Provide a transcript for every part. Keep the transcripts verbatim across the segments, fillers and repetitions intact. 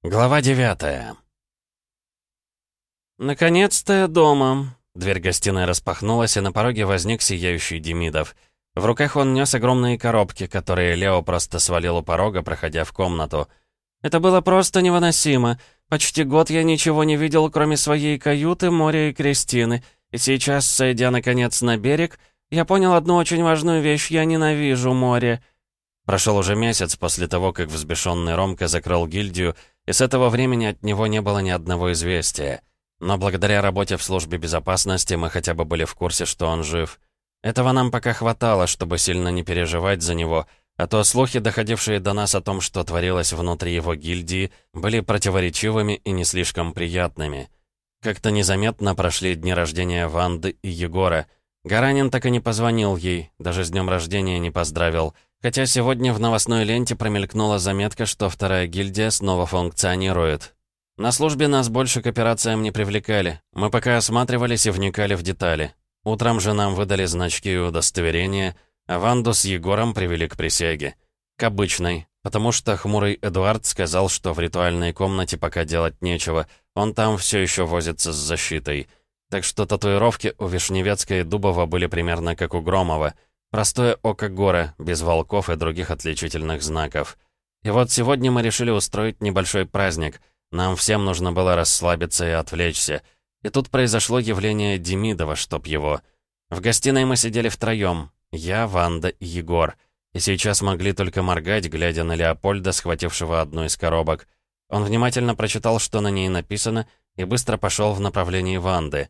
Глава девятая. «Наконец-то я дома!» Дверь гостиной распахнулась, и на пороге возник сияющий Демидов. В руках он нес огромные коробки, которые Лео просто свалил у порога, проходя в комнату. «Это было просто невыносимо. Почти год я ничего не видел, кроме своей каюты, моря и Кристины. И сейчас, сойдя наконец на берег, я понял одну очень важную вещь — я ненавижу море». Прошел уже месяц после того, как взбешенный Ромка закрыл гильдию, и с этого времени от него не было ни одного известия. Но благодаря работе в службе безопасности мы хотя бы были в курсе, что он жив. Этого нам пока хватало, чтобы сильно не переживать за него, а то слухи, доходившие до нас о том, что творилось внутри его гильдии, были противоречивыми и не слишком приятными. Как-то незаметно прошли дни рождения Ванды и Егора. Гаранин так и не позвонил ей, даже с днем рождения не поздравил. Хотя сегодня в новостной ленте промелькнула заметка, что вторая гильдия снова функционирует. На службе нас больше к операциям не привлекали. Мы пока осматривались и вникали в детали. Утром же нам выдали значки и удостоверения, а Ванду с Егором привели к присяге. К обычной, потому что хмурый Эдуард сказал, что в ритуальной комнате пока делать нечего, он там все еще возится с защитой. Так что татуировки у Вишневецка и Дубова были примерно как у Громова. Простое око гора, без волков и других отличительных знаков. И вот сегодня мы решили устроить небольшой праздник. Нам всем нужно было расслабиться и отвлечься. И тут произошло явление Демидова, чтоб его. В гостиной мы сидели втроем. Я, Ванда и Егор. И сейчас могли только моргать, глядя на Леопольда, схватившего одну из коробок. Он внимательно прочитал, что на ней написано, и быстро пошел в направлении Ванды.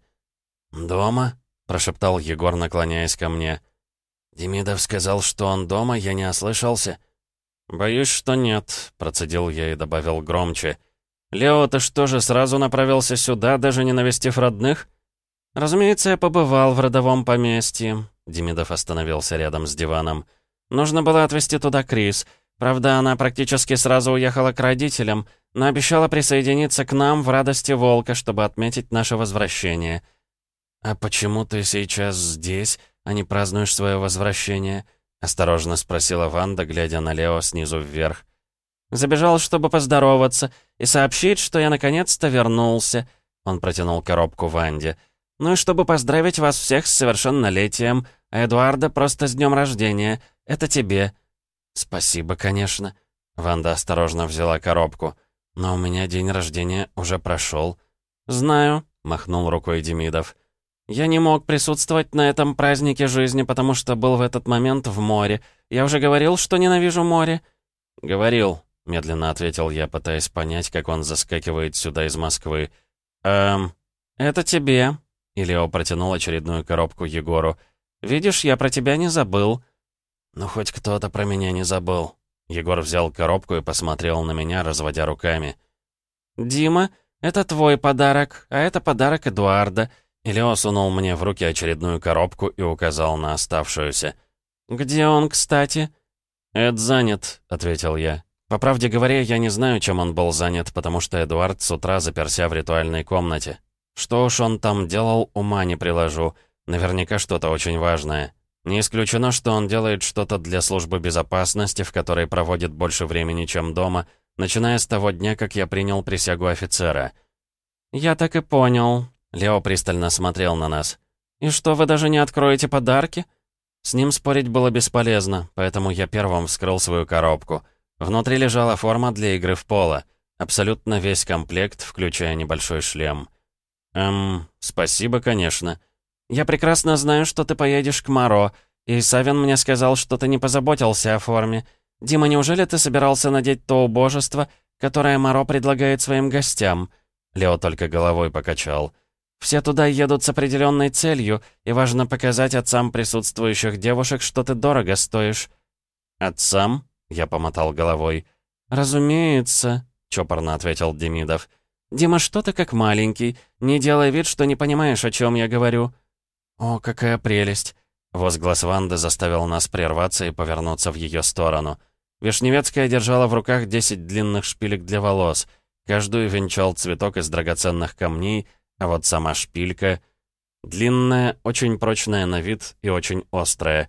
«Дома?» — прошептал Егор, наклоняясь ко мне. «Демидов сказал, что он дома, я не ослышался?» «Боюсь, что нет», — процедил я и добавил громче. «Лео, ты что же, сразу направился сюда, даже не навестив родных?» «Разумеется, я побывал в родовом поместье», — Демидов остановился рядом с диваном. «Нужно было отвезти туда Крис. Правда, она практически сразу уехала к родителям, но обещала присоединиться к нам в радости волка, чтобы отметить наше возвращение». «А почему ты сейчас здесь, а не празднуешь свое возвращение?» — осторожно спросила Ванда, глядя на Лео снизу вверх. «Забежал, чтобы поздороваться и сообщить, что я наконец-то вернулся», — он протянул коробку Ванде. «Ну и чтобы поздравить вас всех с совершеннолетием, а Эдуарда просто с днем рождения. Это тебе». «Спасибо, конечно». Ванда осторожно взяла коробку. «Но у меня день рождения уже прошел». «Знаю», — махнул рукой Демидов. «Я не мог присутствовать на этом празднике жизни, потому что был в этот момент в море. Я уже говорил, что ненавижу море». «Говорил», — медленно ответил я, пытаясь понять, как он заскакивает сюда из Москвы. «Эм, это тебе». И Лео протянул очередную коробку Егору. «Видишь, я про тебя не забыл». «Ну, хоть кто-то про меня не забыл». Егор взял коробку и посмотрел на меня, разводя руками. «Дима, это твой подарок, а это подарок Эдуарда». И Лео сунул мне в руки очередную коробку и указал на оставшуюся. «Где он, кстати?» «Эд занят», — ответил я. По правде говоря, я не знаю, чем он был занят, потому что Эдуард с утра заперся в ритуальной комнате. Что уж он там делал, ума не приложу. Наверняка что-то очень важное. Не исключено, что он делает что-то для службы безопасности, в которой проводит больше времени, чем дома, начиная с того дня, как я принял присягу офицера. «Я так и понял». Лео пристально смотрел на нас. «И что, вы даже не откроете подарки?» С ним спорить было бесполезно, поэтому я первым вскрыл свою коробку. Внутри лежала форма для игры в поло. Абсолютно весь комплект, включая небольшой шлем. «Эм, спасибо, конечно». «Я прекрасно знаю, что ты поедешь к Моро, и Савин мне сказал, что ты не позаботился о форме. Дима, неужели ты собирался надеть то убожество, которое Моро предлагает своим гостям?» Лео только головой покачал. «Все туда едут с определенной целью, и важно показать отцам присутствующих девушек, что ты дорого стоишь». «Отцам?» — я помотал головой. «Разумеется», — чопорно ответил Демидов. «Дима, что ты как маленький? Не делай вид, что не понимаешь, о чем я говорю». «О, какая прелесть!» Возглас Ванды заставил нас прерваться и повернуться в ее сторону. Вишневецкая держала в руках десять длинных шпилек для волос. Каждую венчал цветок из драгоценных камней, а вот сама шпилька... Длинная, очень прочная на вид и очень острая.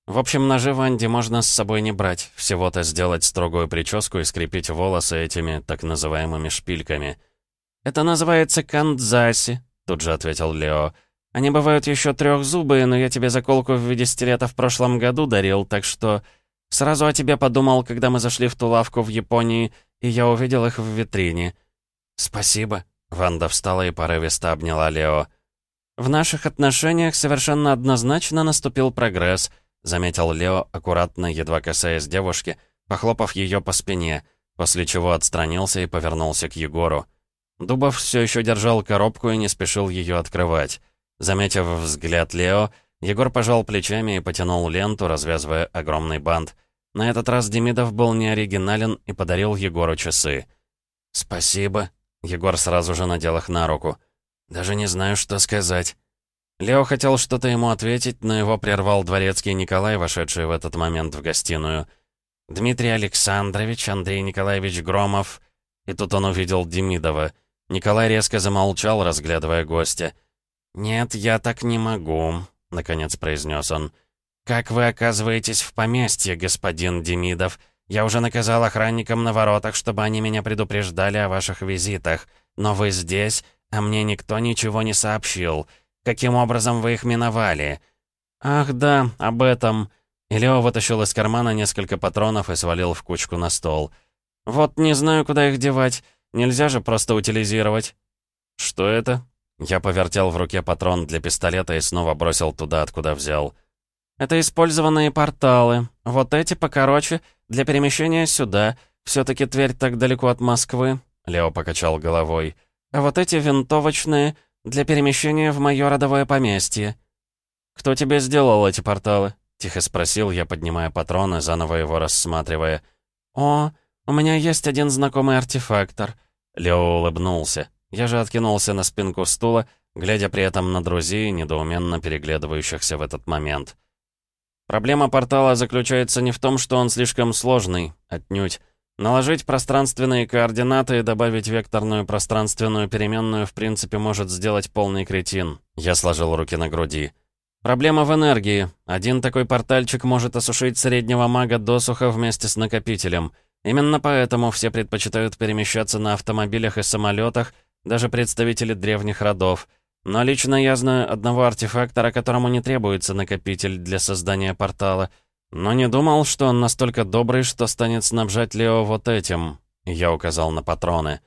В общем, ножи Ванди можно с собой не брать. Всего-то сделать строгую прическу и скрепить волосы этими так называемыми шпильками. «Это называется кандзаси», — тут же ответил Лео. «Они бывают еще трехзубые, но я тебе заколку в виде стилета в прошлом году дарил, так что сразу о тебе подумал, когда мы зашли в ту лавку в Японии, и я увидел их в витрине». «Спасибо», — Ванда встала и порывисто обняла Лео. «В наших отношениях совершенно однозначно наступил прогресс», — заметил Лео, аккуратно, едва касаясь девушки, похлопав ее по спине, после чего отстранился и повернулся к Егору. Дубов все еще держал коробку и не спешил ее открывать. Заметив взгляд Лео, Егор пожал плечами и потянул ленту, развязывая огромный бант. На этот раз Демидов был не оригинален и подарил Егору часы. «Спасибо», — Егор сразу же надел их на руку. «Даже не знаю, что сказать». Лео хотел что-то ему ответить, но его прервал дворецкий Николай, вошедший в этот момент в гостиную. «Дмитрий Александрович, Андрей Николаевич Громов». И тут он увидел Демидова. Николай резко замолчал, разглядывая гостя. «Нет, я так не могу», — наконец произнес он. «Как вы оказываетесь в поместье, господин Демидов? Я уже наказал охранникам на воротах, чтобы они меня предупреждали о ваших визитах. Но вы здесь, а мне никто ничего не сообщил. Каким образом вы их миновали?» «Ах да, об этом». И Лео вытащил из кармана несколько патронов и свалил в кучку на стол. «Вот не знаю, куда их девать. Нельзя же просто утилизировать». «Что это?» Я повертел в руке патрон для пистолета и снова бросил туда, откуда взял. «Это использованные порталы. Вот эти покороче, для перемещения сюда. Все-таки Тверь так далеко от Москвы», — Лео покачал головой. «А вот эти винтовочные, для перемещения в мое родовое поместье». «Кто тебе сделал эти порталы?» — тихо спросил я, поднимая патроны, заново его рассматривая. «О, у меня есть один знакомый артефактор». Лео улыбнулся. Я же откинулся на спинку стула, глядя при этом на друзей, недоуменно переглядывающихся в этот момент. Проблема портала заключается не в том, что он слишком сложный, отнюдь. Наложить пространственные координаты и добавить векторную пространственную переменную в принципе может сделать полный кретин. Я сложил руки на груди. Проблема в энергии. Один такой портальчик может осушить среднего мага досуха вместе с накопителем. Именно поэтому все предпочитают перемещаться на автомобилях и самолетах, даже представители древних родов. Но лично я знаю одного артефактора, которому не требуется накопитель для создания портала. Но не думал, что он настолько добрый, что станет снабжать Лео вот этим. Я указал на патроны.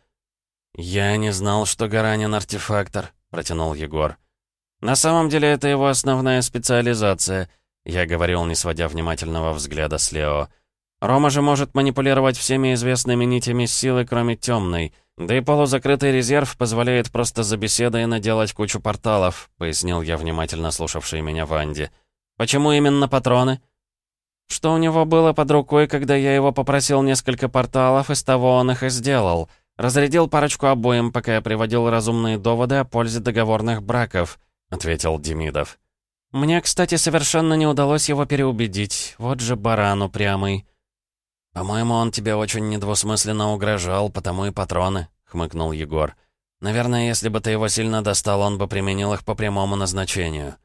«Я не знал, что Гаранин артефактор», — протянул Егор. «На самом деле это его основная специализация», — я говорил, не сводя внимательного взгляда с Лео. «Рома же может манипулировать всеми известными нитями силы, кроме темной. Да и полузакрытый резерв позволяет просто за беседой наделать кучу порталов», — пояснил я внимательно слушавшей меня Ванде. «Почему именно патроны?» «Что у него было под рукой, когда я его попросил несколько порталов, из того он их и сделал. Разрядил парочку обоим, пока я приводил разумные доводы о пользе договорных браков», — ответил Демидов. «Мне, кстати, совершенно не удалось его переубедить. Вот же баран упрямый». «По-моему, он тебе очень недвусмысленно угрожал, потому и патроны», — хмыкнул Егор. «Наверное, если бы ты его сильно достал, он бы применил их по прямому назначению».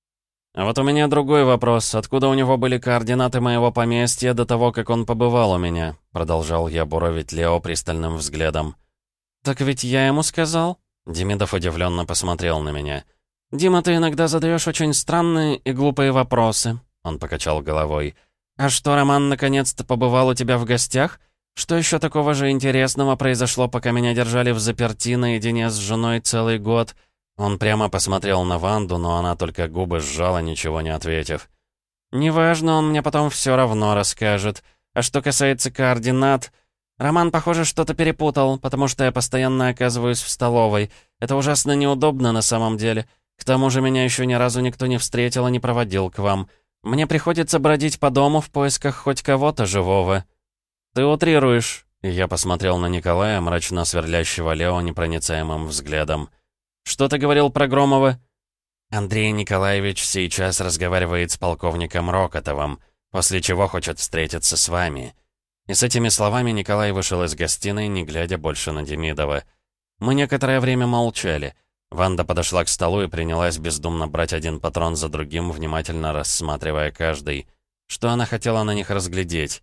«А вот у меня другой вопрос. Откуда у него были координаты моего поместья до того, как он побывал у меня?» Продолжал я буровить Лео пристальным взглядом. «Так ведь я ему сказал?» Демидов удивленно посмотрел на меня. «Дима, ты иногда задаешь очень странные и глупые вопросы», — он покачал головой. «А что, Роман наконец-то побывал у тебя в гостях? Что еще такого же интересного произошло, пока меня держали взаперти наедине с женой целый год?» Он прямо посмотрел на Ванду, но она только губы сжала, ничего не ответив. «Неважно, он мне потом все равно расскажет. А что касается координат... Роман, похоже, что-то перепутал, потому что я постоянно оказываюсь в столовой. Это ужасно неудобно на самом деле. К тому же меня еще ни разу никто не встретил и не проводил к вам. Мне приходится бродить по дому в поисках хоть кого-то живого». «Ты утрируешь», — и я посмотрел на Николая, мрачно сверлящего Лео непроницаемым взглядом. «Что ты говорил про Громова?» «Андрей Николаевич сейчас разговаривает с полковником Рокотовым, после чего хочет встретиться с вами». И с этими словами Николай вышел из гостиной, не глядя больше на Демидова. Мы некоторое время молчали. Ванда подошла к столу и принялась бездумно брать один патрон за другим, внимательно рассматривая каждый. Что она хотела на них разглядеть?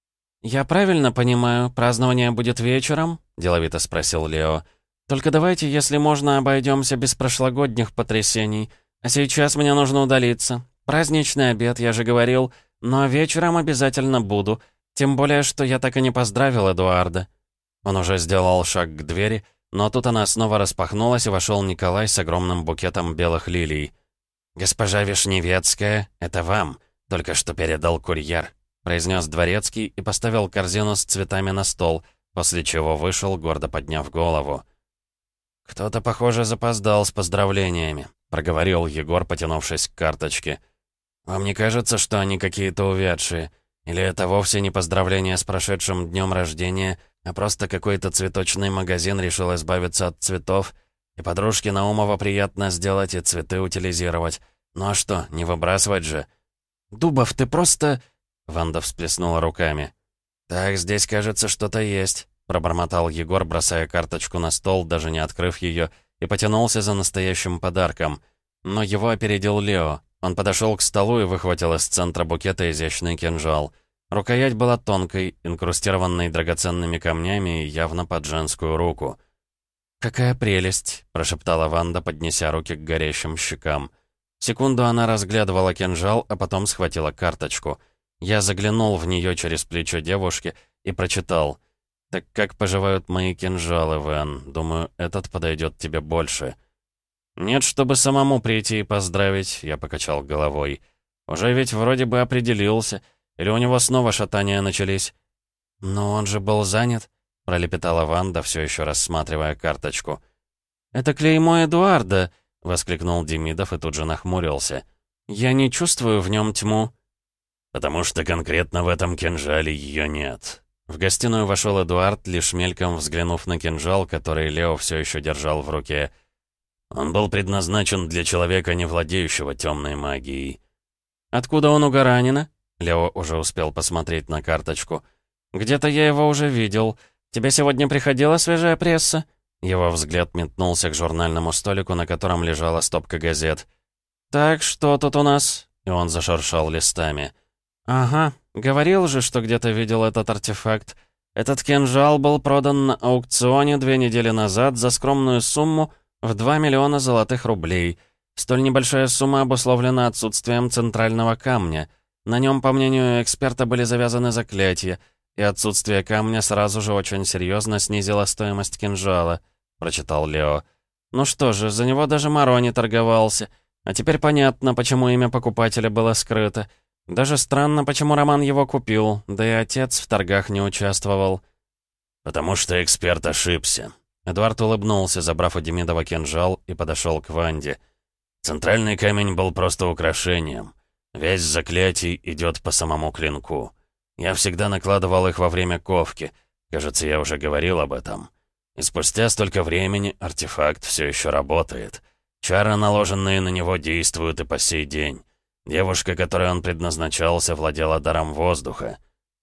«Я правильно понимаю, празднование будет вечером?» — деловито спросил Лео. «Только давайте, если можно, обойдемся без прошлогодних потрясений. А сейчас мне нужно удалиться. Праздничный обед, я же говорил, но вечером обязательно буду. Тем более, что я так и не поздравил Эдуарда». Он уже сделал шаг к двери, но тут она снова распахнулась, и вошел Николай с огромным букетом белых лилий. «Госпожа Вишневецкая, это вам, только что передал курьер», произнес дворецкий и поставил корзину с цветами на стол, после чего вышел, гордо подняв голову. «Кто-то, похоже, запоздал с поздравлениями», — проговорил Егор, потянувшись к карточке. «Вам не кажется, что они какие-то увядшие? Или это вовсе не поздравление с прошедшим днем рождения, а просто какой-то цветочный магазин решил избавиться от цветов? И подружке Наумова приятно сделать и цветы утилизировать. Ну а что, не выбрасывать же?» «Дубов, ты просто...» Ванда всплеснула руками. «Так, здесь, кажется, что-то есть», — пробормотал Егор, бросая карточку на стол, даже не открыв ее, и потянулся за настоящим подарком. Но его опередил Лео. Он подошел к столу и выхватил из центра букета изящный кинжал. Рукоять была тонкой, инкрустированной драгоценными камнями и явно под женскую руку. «Какая прелесть!» — прошептала Ванда, поднеся руки к горящим щекам. Секунду она разглядывала кинжал, а потом схватила карточку. Я заглянул в нее через плечо девушки и прочитал. «Так как поживают мои кинжалы, Вэн? Думаю, этот подойдет тебе больше». «Нет, чтобы самому прийти и поздравить», — я покачал головой. «Уже ведь вроде бы определился. Или у него снова шатания начались?» «Но он же был занят», — пролепетала Ванда, все еще рассматривая карточку. «Это клеймо Эдуарда», — воскликнул Демидов и тут же нахмурился. «Я не чувствую в нем тьму». «Потому что конкретно в этом кинжале ее нет». В гостиную вошел Эдуард, лишь мельком взглянув на кинжал, который Лео все еще держал в руке. «Он был предназначен для человека, не владеющего темной магией». «Откуда он у Гаранина?» Лео уже успел посмотреть на карточку. «Где-то я его уже видел. Тебе сегодня приходила свежая пресса?» Его взгляд метнулся к журнальному столику, на котором лежала стопка газет. «Так, что тут у нас?» И он зашуршал листами. «Ага, говорил же, что где-то видел этот артефакт. Этот кинжал был продан на аукционе две недели назад за скромную сумму в два миллиона золотых рублей. Столь небольшая сумма обусловлена отсутствием центрального камня. На нем, по мнению эксперта, были завязаны заклятия, и отсутствие камня сразу же очень серьезно снизило стоимость кинжала», — прочитал Лео. «Ну что же, за него даже Моро не торговался. А теперь понятно, почему имя покупателя было скрыто. Даже странно, почему Роман его купил, да и отец в торгах не участвовал». «Потому что эксперт ошибся». Эдуард улыбнулся, забрав у Демидова кинжал, и подошел к Ванде. «Центральный камень был просто украшением. Весь заклятий идет по самому клинку. Я всегда накладывал их во время ковки. Кажется, я уже говорил об этом. И спустя столько времени артефакт все еще работает. Чары, наложенные на него, действуют и по сей день. Девушка, которой он предназначался, владела даром воздуха».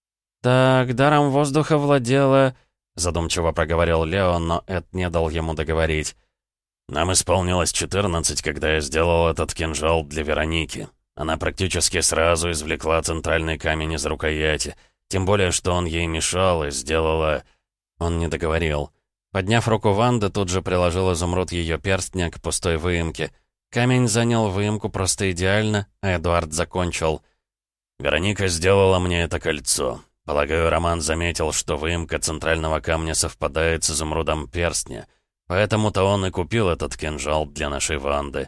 «Так, даром воздуха владела...» — задумчиво проговорил Лео, но Эд не дал ему договорить. «Нам исполнилось четырнадцать, когда я сделал этот кинжал для Вероники. Она практически сразу извлекла центральный камень из рукояти. Тем более, что он ей мешал и сделала...» Он не договорил. Подняв руку Ванды, тут же приложил изумруд ее перстня к пустой выемке. Камень занял выемку просто идеально, а Эдуард закончил. «Вероника сделала мне это кольцо. Полагаю, Роман заметил, что выемка центрального камня совпадает с изумрудом перстня. Поэтому-то он и купил этот кинжал для нашей Ванды».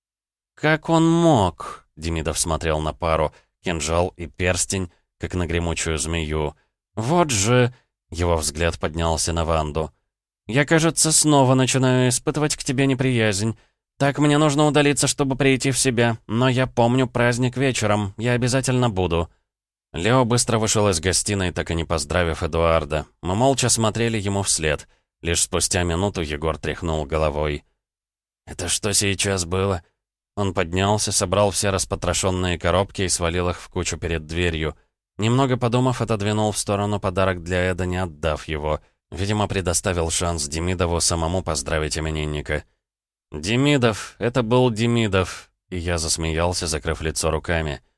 «Как он мог?» — Демидов смотрел на пару, кинжал и перстень, как на гремучую змею. «Вот же...» — его взгляд поднялся на Ванду. «Я, кажется, снова начинаю испытывать к тебе неприязнь. Так, мне нужно удалиться, чтобы прийти в себя, но я помню праздник вечером, я обязательно буду». Лео быстро вышел из гостиной, так и не поздравив Эдуарда. Мы молча смотрели ему вслед. Лишь спустя минуту Егор тряхнул головой. «Это что сейчас было?» Он поднялся, собрал все распотрошенные коробки и свалил их в кучу перед дверью. Немного подумав, отодвинул в сторону подарок для Эда, не отдав его. Видимо, предоставил шанс Демидову самому поздравить именинника. «Демидов, это был Демидов», и я засмеялся, закрыв лицо руками.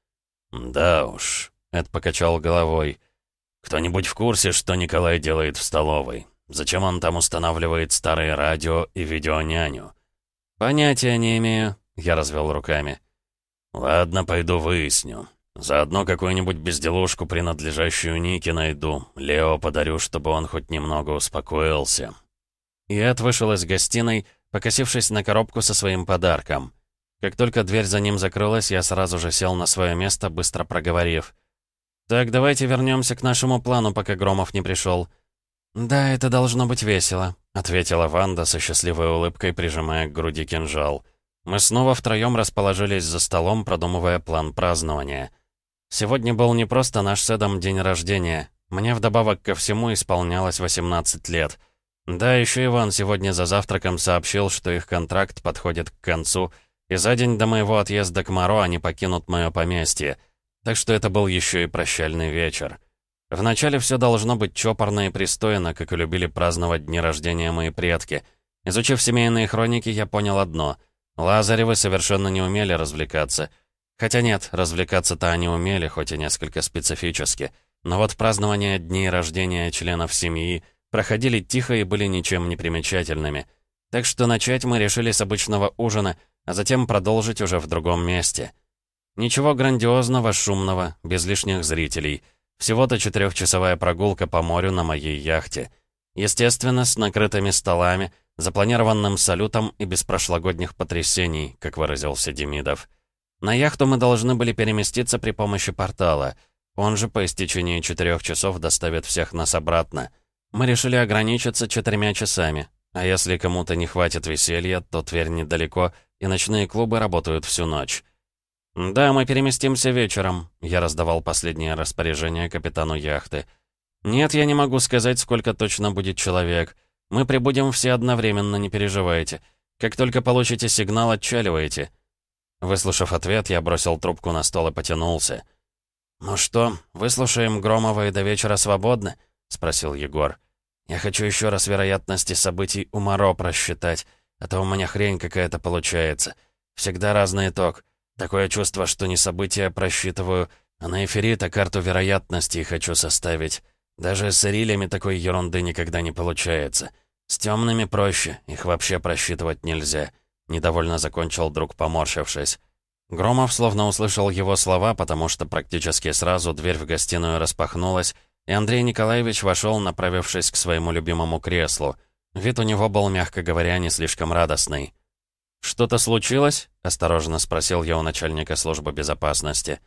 «Да уж», — Эд покачал головой. «Кто-нибудь в курсе, что Николай делает в столовой? Зачем он там устанавливает старые радио и видеоняню?» «Понятия не имею», — я развел руками. «Ладно, пойду выясню. Заодно какую-нибудь безделушку, принадлежащую Нике, найду. Лео подарю, чтобы он хоть немного успокоился». И Эд вышел из гостиной, покосившись на коробку со своим подарком. Как только дверь за ним закрылась, я сразу же сел на свое место, быстро проговорив. «Так, давайте вернемся к нашему плану, пока Громов не пришел». «Да, это должно быть весело», — ответила Ванда со счастливой улыбкой, прижимая к груди кинжал. Мы снова втроем расположились за столом, продумывая план празднования. Сегодня был не просто наш с Эдом день рождения. Мне вдобавок ко всему исполнялось восемнадцать лет. Да, еще Иван сегодня за завтраком сообщил, что их контракт подходит к концу, и за день до моего отъезда к Моро они покинут мое поместье. Так что это был еще и прощальный вечер. Вначале все должно быть чопорно и пристойно, как и любили праздновать дни рождения мои предки. Изучив семейные хроники, я понял одно. Лазаревы совершенно не умели развлекаться. Хотя нет, развлекаться-то они умели, хоть и несколько специфически. Но вот празднование дней рождения членов семьи проходили тихо и были ничем не примечательными. Так что начать мы решили с обычного ужина, а затем продолжить уже в другом месте. Ничего грандиозного, шумного, без лишних зрителей. Всего-то четырехчасовая прогулка по морю на моей яхте. Естественно, с накрытыми столами, запланированным салютом и без прошлогодних потрясений, как выразился Демидов. На яхту мы должны были переместиться при помощи портала. Он же по истечении четырех часов доставит всех нас обратно. Мы решили ограничиться четырьмя часами. А если кому-то не хватит веселья, то Тверь недалеко, и ночные клубы работают всю ночь. «Да, мы переместимся вечером», — я раздавал последнее распоряжение капитану яхты. «Нет, я не могу сказать, сколько точно будет человек. Мы прибудем все одновременно, не переживайте. Как только получите сигнал, отчаливайте». Выслушав ответ, я бросил трубку на стол и потянулся. «Ну что, выслушаем Громова и до вечера свободны?» — спросил Егор. «Я хочу еще раз вероятности событий у Моро просчитать, а то у меня хрень какая-то получается. Всегда разный итог. Такое чувство, что не события просчитываю, а на эфирита карту вероятностей хочу составить. Даже с Ирилями такой ерунды никогда не получается. С темными проще, их вообще просчитывать нельзя», — недовольно закончил друг, поморщившись. Громов словно услышал его слова, потому что практически сразу дверь в гостиную распахнулась, и Андрей Николаевич вошел, направившись к своему любимому креслу. Вид у него был, мягко говоря, не слишком радостный. «Что-то случилось?» — осторожно спросил я у начальника службы безопасности.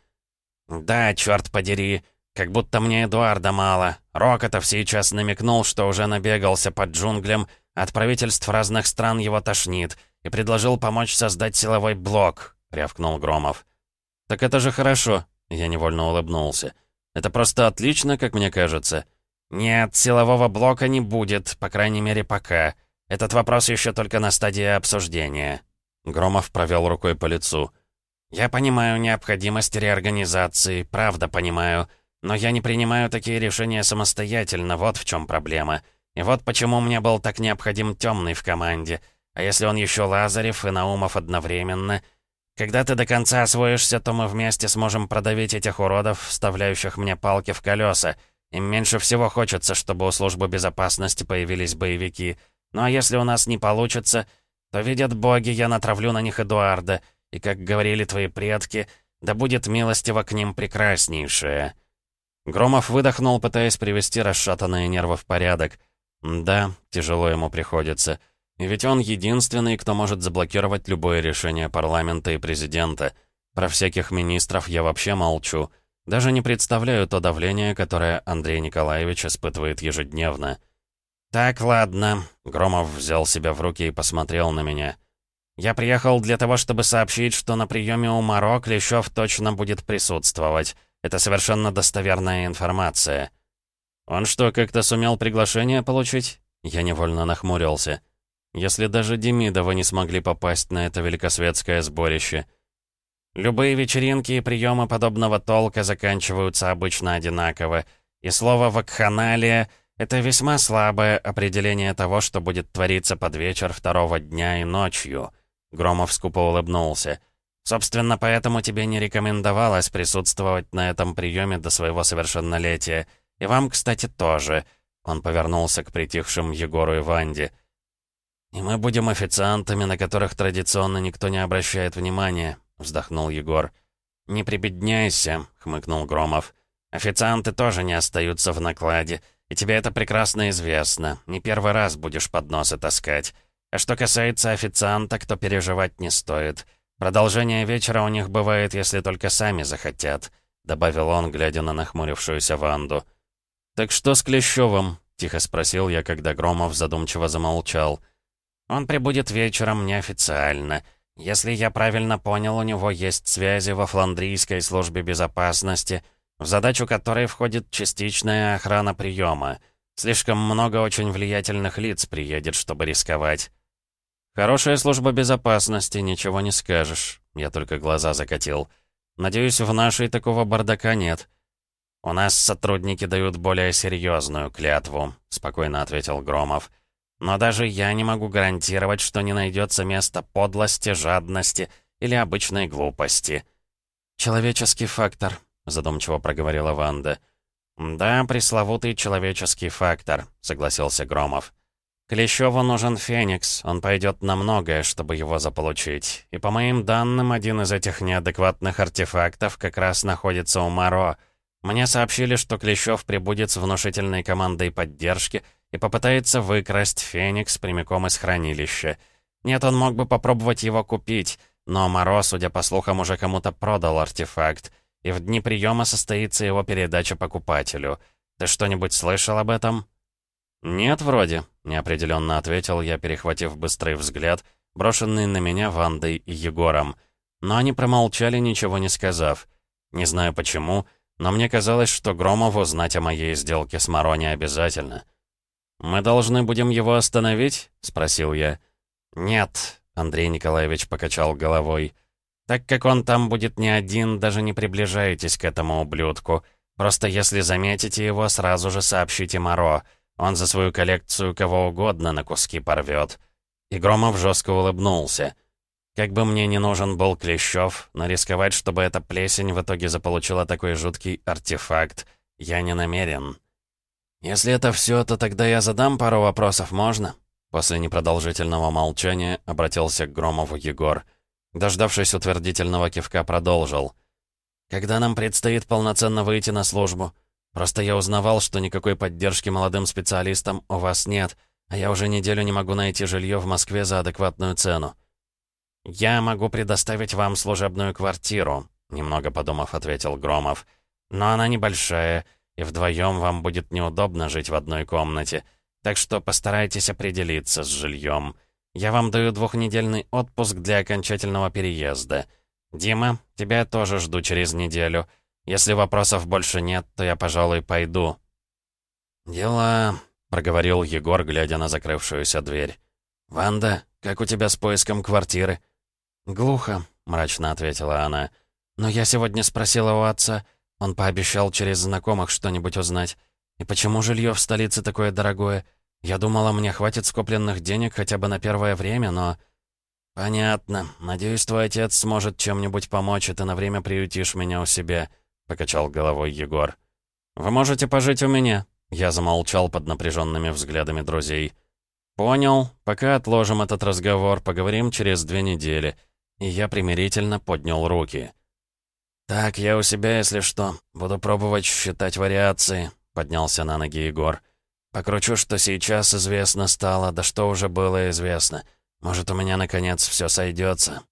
«Да, черт подери, как будто мне Эдуарда мало. Рокотов сейчас намекнул, что уже набегался под джунглям, от правительств разных стран его тошнит, и предложил помочь создать силовой блок», — рявкнул Громов. «Так это же хорошо», — я невольно улыбнулся. «Это просто отлично, как мне кажется». «Нет, силового блока не будет, по крайней мере, пока. Этот вопрос еще только на стадии обсуждения». Громов провел рукой по лицу. «Я понимаю необходимость реорганизации, правда понимаю, но я не принимаю такие решения самостоятельно, вот в чем проблема. И вот почему мне был так необходим Темный в команде. А если он еще Лазарев и Наумов одновременно? Когда ты до конца освоишься, то мы вместе сможем продавить этих уродов, вставляющих мне палки в колеса. Им меньше всего хочется, чтобы у службы безопасности появились боевики. Ну а если у нас не получится, то, видят боги, я натравлю на них Эдуарда. И, как говорили твои предки, да будет милостиво к ним прекраснейшее». Громов выдохнул, пытаясь привести расшатанные нервы в порядок. Да, тяжело ему приходится. И ведь он единственный, кто может заблокировать любое решение парламента и президента. Про всяких министров я вообще молчу. Даже не представляю то давление, которое Андрей Николаевич испытывает ежедневно. «Так, ладно». Громов взял себя в руки и посмотрел на меня. «Я приехал для того, чтобы сообщить, что на приеме у Моро Клещев точно будет присутствовать. Это совершенно достоверная информация». «Он что, как-то сумел приглашение получить?» Я невольно нахмурился. «Если даже Демидовы не смогли попасть на это великосветское сборище». «Любые вечеринки и приемы подобного толка заканчиваются обычно одинаково. И слово «вакханалия» — это весьма слабое определение того, что будет твориться под вечер второго дня и ночью». Громов скупо улыбнулся. Собственно, поэтому тебе не рекомендовалось присутствовать на этом приеме до своего совершеннолетия. И вам, кстати, тоже». Он повернулся к притихшим Егору и Ванде. «И мы будем официантами, на которых традиционно никто не обращает внимания», — вздохнул Егор. «Не прибедняйся», — хмыкнул Громов. «Официанты тоже не остаются в накладе, и тебе это прекрасно известно. Не первый раз будешь подносы таскать. А что касается официанток, то переживать не стоит. Продолжение вечера у них бывает, если только сами захотят», — добавил он, глядя на нахмурившуюся Ванду. «Так что с Клещевым?» — тихо спросил я, когда Громов задумчиво замолчал. «Он прибудет вечером неофициально. Если я правильно понял, у него есть связи во Фландрийской службе безопасности, в задачу которой входит частичная охрана приема. Слишком много очень влиятельных лиц приедет, чтобы рисковать». «Хорошая служба безопасности, ничего не скажешь». Я только глаза закатил. «Надеюсь, в нашей такого бардака нет». «У нас сотрудники дают более серьезную клятву», — спокойно ответил Громов. «Но даже я не могу гарантировать, что не найдется место подлости, жадности или обычной глупости». «Человеческий фактор», — задумчиво проговорила Ванда. «Да, пресловутый человеческий фактор», — согласился Громов. «Клещеву нужен Феникс, он пойдет на многое, чтобы его заполучить. И по моим данным, один из этих неадекватных артефактов как раз находится у Моро. Мне сообщили, что Клещев прибудет с внушительной командой поддержки и попытается выкрасть Феникс прямиком из хранилища. Нет, он мог бы попробовать его купить, но Моро, судя по слухам, уже кому-то продал артефакт, и в дни приема состоится его передача покупателю. Ты что-нибудь слышал об этом?» «Нет, вроде», — неопределенно ответил я, перехватив быстрый взгляд, брошенный на меня Вандой и Егором. Но они промолчали, ничего не сказав. Не знаю почему, но мне казалось, что Громову знать о моей сделке с Моро не обязательно. «Мы должны будем его остановить?» — спросил я. «Нет», — Андрей Николаевич покачал головой. «Так как он там будет не один, даже не приближайтесь к этому ублюдку. Просто если заметите его, сразу же сообщите Моро. Он за свою коллекцию кого угодно на куски порвет». И Громов жестко улыбнулся. «Как бы мне не нужен был Клещев, но рисковать, чтобы эта плесень в итоге заполучила такой жуткий артефакт, я не намерен». «Если это все, то тогда я задам пару вопросов, можно?» После непродолжительного молчания обратился к Громову Егор. Дождавшись утвердительного кивка, продолжил. «Когда нам предстоит полноценно выйти на службу? Просто я узнавал, что никакой поддержки молодым специалистам у вас нет, а я уже неделю не могу найти жилье в Москве за адекватную цену». «Я могу предоставить вам служебную квартиру», — немного подумав, ответил Громов. «Но она небольшая, и вдвоем вам будет неудобно жить в одной комнате, так что постарайтесь определиться с жильем. Я вам даю двухнедельный отпуск для окончательного переезда. Дима, тебя тоже жду через неделю. Если вопросов больше нет, то я, пожалуй, пойду». «Дела», — проговорил Егор, глядя на закрывшуюся дверь. «Ванда, как у тебя с поиском квартиры?» «Глухо», — мрачно ответила она. «Но я сегодня спросила у отца. Он пообещал через знакомых что-нибудь узнать. И почему жилье в столице такое дорогое? Я думала, мне хватит скопленных денег хотя бы на первое время, но...» «Понятно. Надеюсь, твой отец сможет чем-нибудь помочь, и ты на время приютишь меня у себя», — покачал головой Егор. «Вы можете пожить у меня», — я замолчал под напряженными взглядами друзей. «Понял. Пока отложим этот разговор, поговорим через две недели». И я примирительно поднял руки. «Так, я у себя, если что. Буду пробовать считать вариации», — поднялся на ноги Егор. «Покручу, что сейчас известно стало, да что уже было известно. Может, у меня, наконец, все сойдется».